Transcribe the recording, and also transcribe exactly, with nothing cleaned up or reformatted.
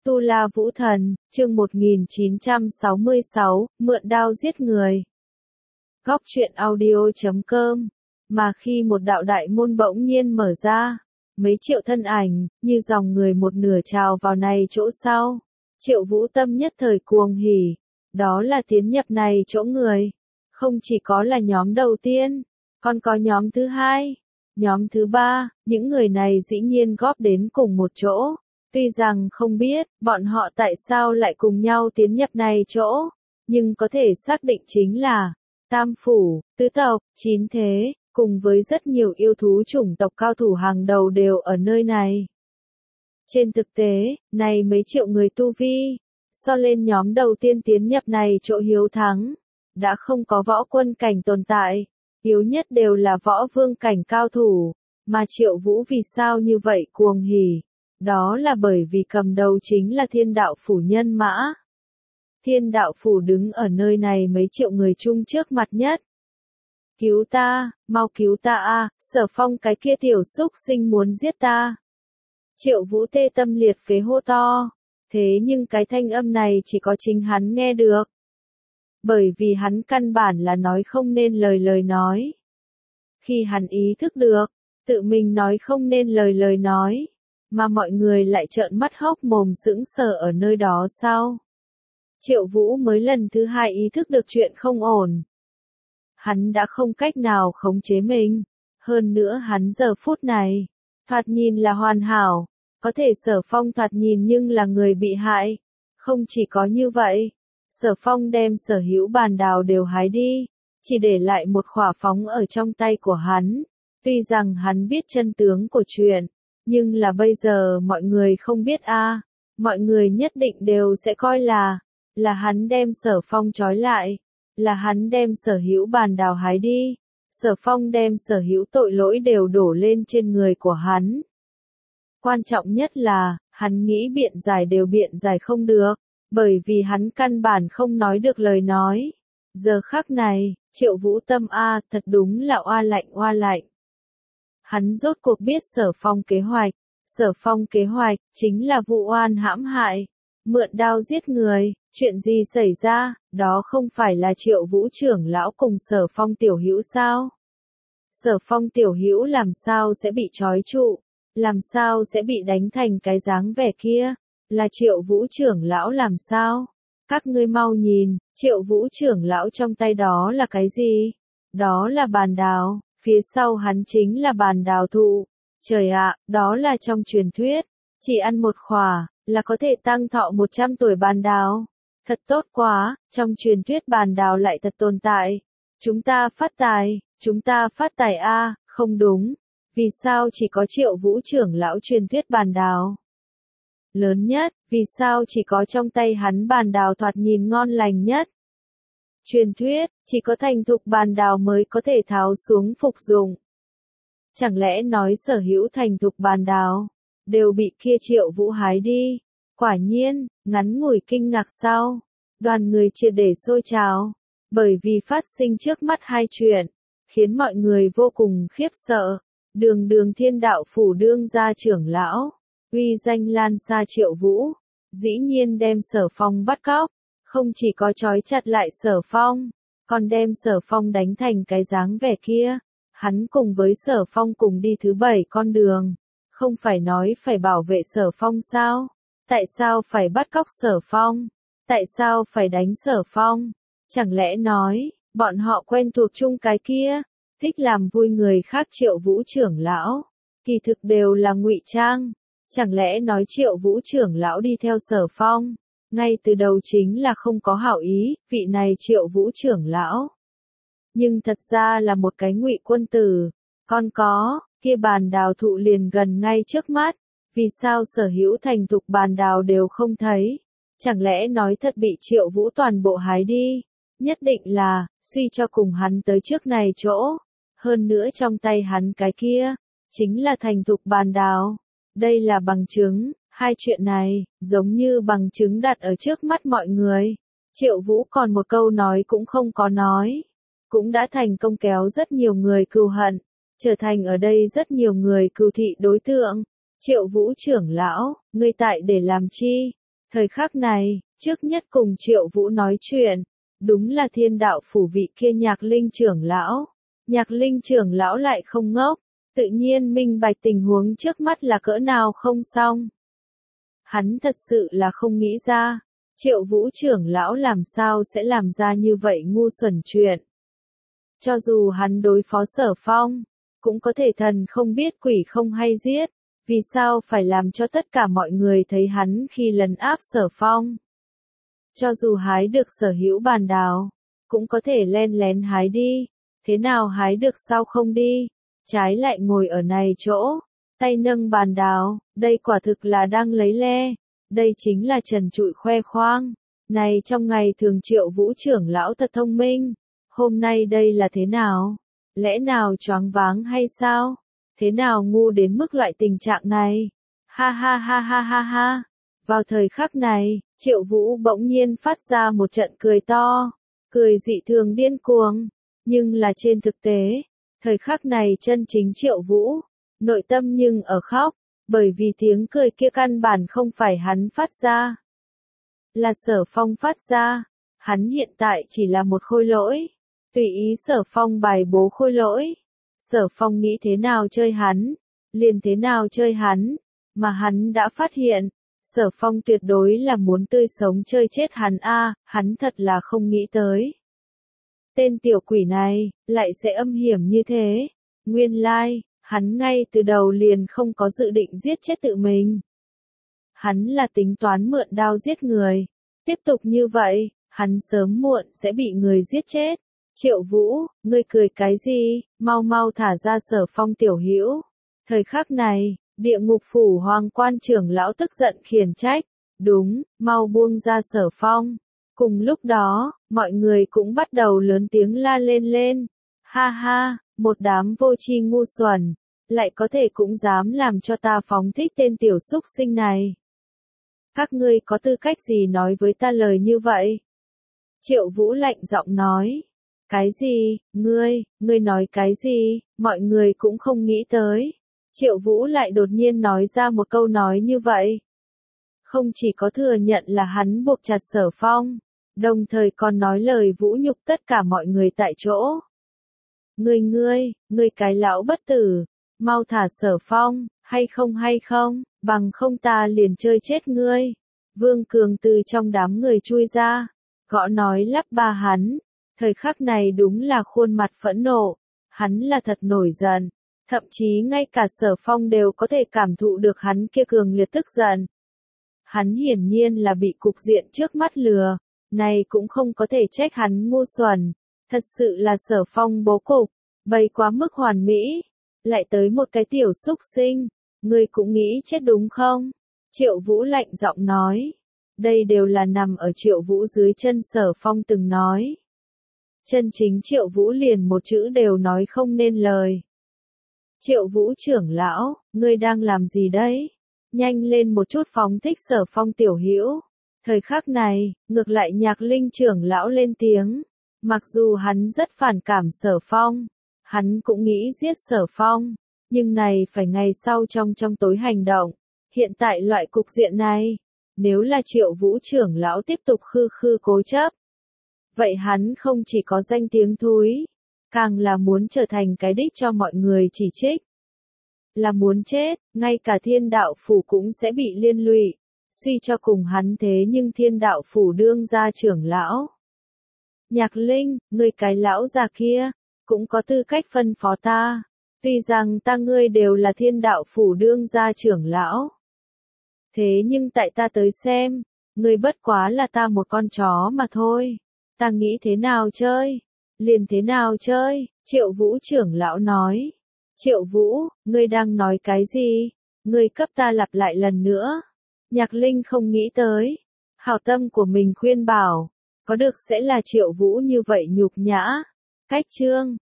Tu La Vũ Thần, chương một nghìn chín trăm sáu mươi sáu, mượn đao giết người. Góc truyện audio chấm com. Mà khi một đạo đại môn bỗng nhiên mở ra, mấy triệu thân ảnh, như dòng người một nửa trào vào này chỗ sau. Triệu Vũ Tâm nhất thời cuồng hỉ, đó là tiến nhập này chỗ người. Không chỉ có là nhóm đầu tiên, còn có nhóm thứ hai, nhóm thứ ba, những người này dĩ nhiên góp đến cùng một chỗ. Tuy rằng không biết, bọn họ tại sao lại cùng nhau tiến nhập này chỗ, nhưng có thể xác định chính là, tam phủ, tứ tộc, chín thế, cùng với rất nhiều yêu thú chủng tộc cao thủ hàng đầu đều ở nơi này. Trên thực tế, này mấy triệu người tu vi, so lên nhóm đầu tiên tiến nhập này chỗ hiếu thắng, đã không có võ quân cảnh tồn tại, yếu nhất đều là võ vương cảnh cao thủ, mà Triệu Vũ vì sao như vậy cuồng hỉ? Đó là bởi vì cầm đầu chính là Thiên Đạo Phủ nhân mã. Thiên Đạo Phủ đứng ở nơi này mấy triệu người chung trước mặt nhất. Cứu ta, mau cứu ta a, Sở Phong cái kia tiểu xúc sinh muốn giết ta. Triệu Vũ tê tâm liệt phế hô to, thế nhưng cái thanh âm này chỉ có chính hắn nghe được. Bởi vì hắn căn bản là nói không nên lời lời nói. Khi hắn ý thức được, tự mình nói không nên lời lời nói, mà mọi người lại trợn mắt hốc mồm sững sờ ở nơi đó sau. Triệu Vũ mới lần thứ hai ý thức được chuyện không ổn. Hắn đã không cách nào khống chế mình, hơn nữa hắn giờ phút này, thoạt nhìn là hoàn hảo, có thể Sở Phong thoạt nhìn nhưng là người bị hại. Không chỉ có như vậy, Sở Phong đem sở hữu bàn đào đều hái đi, chỉ để lại một khỏa phóng ở trong tay của hắn. Tuy rằng hắn biết chân tướng của chuyện, nhưng là bây giờ mọi người không biết a, à, mọi người nhất định đều sẽ coi là, là hắn đem Sở Phong trói lại, là hắn đem sở hữu bàn đào hái đi, Sở Phong đem sở hữu tội lỗi đều đổ lên trên người của hắn. Quan trọng nhất là, hắn nghĩ biện giải đều biện giải không được, bởi vì hắn căn bản không nói được lời nói. Giờ khắc này, Triệu Vũ Tâm a, thật đúng là oa lạnh oa lạnh. Hắn rốt cuộc biết Sở Phong kế hoạch, Sở Phong kế hoạch, chính là vụ oan hãm hại, mượn đao giết người, chuyện gì xảy ra, đó không phải là Triệu Vũ trưởng lão cùng Sở Phong tiểu hữu sao? Sở Phong tiểu hữu làm sao sẽ bị trói trụ, làm sao sẽ bị đánh thành cái dáng vẻ kia, là Triệu Vũ trưởng lão làm sao? Các ngươi mau nhìn, Triệu Vũ trưởng lão trong tay đó là cái gì? Đó là bàn đào. Phía sau hắn chính là bàn đào thụ. Trời ạ, đó là trong truyền thuyết, chỉ ăn một khỏa, là có thể tăng thọ một trăm tuổi bàn đào. Thật tốt quá, trong truyền thuyết bàn đào lại thật tồn tại. Chúng ta phát tài, chúng ta phát tài a, không đúng. Vì sao chỉ có Triệu Vũ trưởng lão truyền thuyết bàn đào lớn nhất, vì sao chỉ có trong tay hắn bàn đào thoạt nhìn ngon lành nhất? Truyền thuyết, chỉ có thành thục bàn đào mới có thể tháo xuống phục dụng. Chẳng lẽ nói sở hữu thành thục bàn đào, đều bị kia Triệu Vũ hái đi? Quả nhiên, ngắn ngủi kinh ngạc sau, đoàn người triệt để sôi trào, bởi vì phát sinh trước mắt hai chuyện, khiến mọi người vô cùng khiếp sợ. Đường đường Thiên Đạo Phủ đương gia trưởng lão, uy danh lan xa Triệu Vũ, dĩ nhiên đem Sở Phong bắt cóc. Không chỉ có trói chặt lại Sở Phong, còn đem Sở Phong đánh thành cái dáng vẻ kia. Hắn cùng với Sở Phong cùng đi thứ bảy con đường. Không phải nói phải bảo vệ Sở Phong sao? Tại sao phải bắt cóc Sở Phong? Tại sao phải đánh Sở Phong? Chẳng lẽ nói, bọn họ quen thuộc chung cái kia, thích làm vui người khác Triệu Vũ trưởng lão, kỳ thực đều là ngụy trang. Chẳng lẽ nói Triệu Vũ trưởng lão đi theo Sở Phong, ngay từ đầu chính là không có hảo ý, vị này Triệu Vũ trưởng lão. Nhưng thật ra là một cái ngụy quân tử, còn có, kia bàn đào thụ liền gần ngay trước mắt, vì sao sở hữu thành thục bàn đào đều không thấy? Chẳng lẽ nói thật bị Triệu Vũ toàn bộ hái đi? Nhất định là, suy cho cùng hắn tới trước này chỗ, hơn nữa trong tay hắn cái kia, chính là thành thục bàn đào. Đây là bằng chứng. Hai chuyện này, giống như bằng chứng đặt ở trước mắt mọi người. Triệu Vũ còn một câu nói cũng không có nói. Cũng đã thành công kéo rất nhiều người cừu hận. Trở thành ở đây rất nhiều người cừu thị đối tượng. Triệu Vũ trưởng lão, ngươi tại để làm chi? Thời khắc này, trước nhất cùng Triệu Vũ nói chuyện, đúng là Thiên Đạo Phủ vị kia Nhạc Linh trưởng lão. Nhạc Linh trưởng lão lại không ngốc, tự nhiên minh bạch tình huống trước mắt là cỡ nào không xong. Hắn thật sự là không nghĩ ra, Triệu Vũ trưởng lão làm sao sẽ làm ra như vậy ngu xuẩn chuyện. Cho dù hắn đối phó Sở Phong, cũng có thể thần không biết quỷ không hay giết, vì sao phải làm cho tất cả mọi người thấy hắn khi lấn áp Sở Phong. Cho dù hái được sở hữu bàn đào, cũng có thể len lén hái đi, thế nào hái được sao không đi, trái lại ngồi ở này chỗ, tay nâng bàn đào, đây quả thực là đang lấy le, đây chính là trần trụi khoe khoang. Này trong ngày thường Triệu Vũ trưởng lão thật thông minh, hôm nay đây là thế nào? Lẽ nào choáng váng hay sao? Thế nào ngu đến mức loại tình trạng này? Ha ha ha ha ha ha. Vào thời khắc này, Triệu Vũ bỗng nhiên phát ra một trận cười to, cười dị thường điên cuồng, nhưng là trên thực tế, thời khắc này chân chính Triệu Vũ, nội tâm nhưng ở khóc, bởi vì tiếng cười kia căn bản không phải hắn phát ra, là Sở Phong phát ra, hắn hiện tại chỉ là một khôi lỗi, tùy ý Sở Phong bài bố khôi lỗi, Sở Phong nghĩ thế nào chơi hắn, liền thế nào chơi hắn, mà hắn đã phát hiện, Sở Phong tuyệt đối là muốn tươi sống chơi chết hắn a, hắn thật là không nghĩ tới. Tên tiểu quỷ này, lại sẽ âm hiểm như thế. Nguyên lai, like, hắn ngay từ đầu liền không có dự định giết chết tự mình. Hắn là tính toán mượn đao giết người. Tiếp tục như vậy, hắn sớm muộn sẽ bị người giết chết. Triệu Vũ, ngươi cười cái gì, mau mau thả ra Sở Phong tiểu hữu. Thời khắc này, Địa Ngục Phủ Hoàng Quan trưởng lão tức giận khiển trách, đúng, mau buông ra Sở Phong. Cùng lúc đó, mọi người cũng bắt đầu lớn tiếng la lên lên. Ha ha, một đám vô tri ngu xuẩn, lại có thể cũng dám làm cho ta phóng thích tên tiểu súc sinh này. Các ngươi có tư cách gì nói với ta lời như vậy? Triệu Vũ lạnh giọng nói. Cái gì, ngươi, ngươi nói cái gì, mọi người cũng không nghĩ tới. Triệu Vũ lại đột nhiên nói ra một câu nói như vậy. Không chỉ có thừa nhận là hắn buộc chặt Sở Phong, đồng thời còn nói lời vũ nhục tất cả mọi người tại chỗ. Ngươi ngươi, ngươi cái lão bất tử, mau thả Sở Phong, hay không hay không, bằng không ta liền chơi chết ngươi. Vương Cường từ trong đám người chui ra, gõ nói lắp ba hắn, thời khắc này đúng là khuôn mặt phẫn nộ, hắn là thật nổi giận. Thậm chí ngay cả Sở Phong đều có thể cảm thụ được hắn kia cường liệt tức giận. Hắn hiển nhiên là bị cục diện trước mắt lừa, này cũng không có thể trách hắn ngu xuẩn. Thật sự là Sở Phong bố cục, bày quá mức hoàn mỹ, lại tới một cái tiểu súc sinh, ngươi cũng nghĩ chết đúng không? Triệu Vũ lạnh giọng nói, đây đều là nằm ở Triệu Vũ dưới chân Sở Phong từng nói. Chân chính Triệu Vũ liền một chữ đều nói không nên lời. Triệu Vũ trưởng lão, ngươi đang làm gì đấy? Nhanh lên một chút phóng thích Sở Phong tiểu hữu. Thời khắc này, ngược lại Nhạc Linh trưởng lão lên tiếng. Mặc dù hắn rất phản cảm Sở Phong, hắn cũng nghĩ giết Sở Phong, nhưng này phải ngày sau trong trong tối hành động. Hiện tại loại cục diện này, nếu là Triệu Vũ trưởng lão tiếp tục khư khư cố chấp, vậy hắn không chỉ có danh tiếng thúi, càng là muốn trở thành cái đích cho mọi người chỉ trích. Là muốn chết, ngay cả Thiên Đạo Phủ cũng sẽ bị liên lụy, suy cho cùng hắn thế nhưng Thiên Đạo Phủ đương gia trưởng lão. Nhạc Linh, ngươi cái lão già kia, cũng có tư cách phân phó ta, tuy rằng ta ngươi đều là Thiên Đạo Phủ đương gia trưởng lão. Thế nhưng tại ta tới xem, ngươi bất quá là ta một con chó mà thôi, ta nghĩ thế nào chơi, liền thế nào chơi, Triệu Vũ trưởng lão nói. Triệu Vũ, ngươi đang nói cái gì? Ngươi cấp ta lặp lại lần nữa. Nhạc Linh không nghĩ tới. Hảo tâm của mình khuyên bảo, có được sẽ là Triệu Vũ như vậy nhục nhã. Cách chương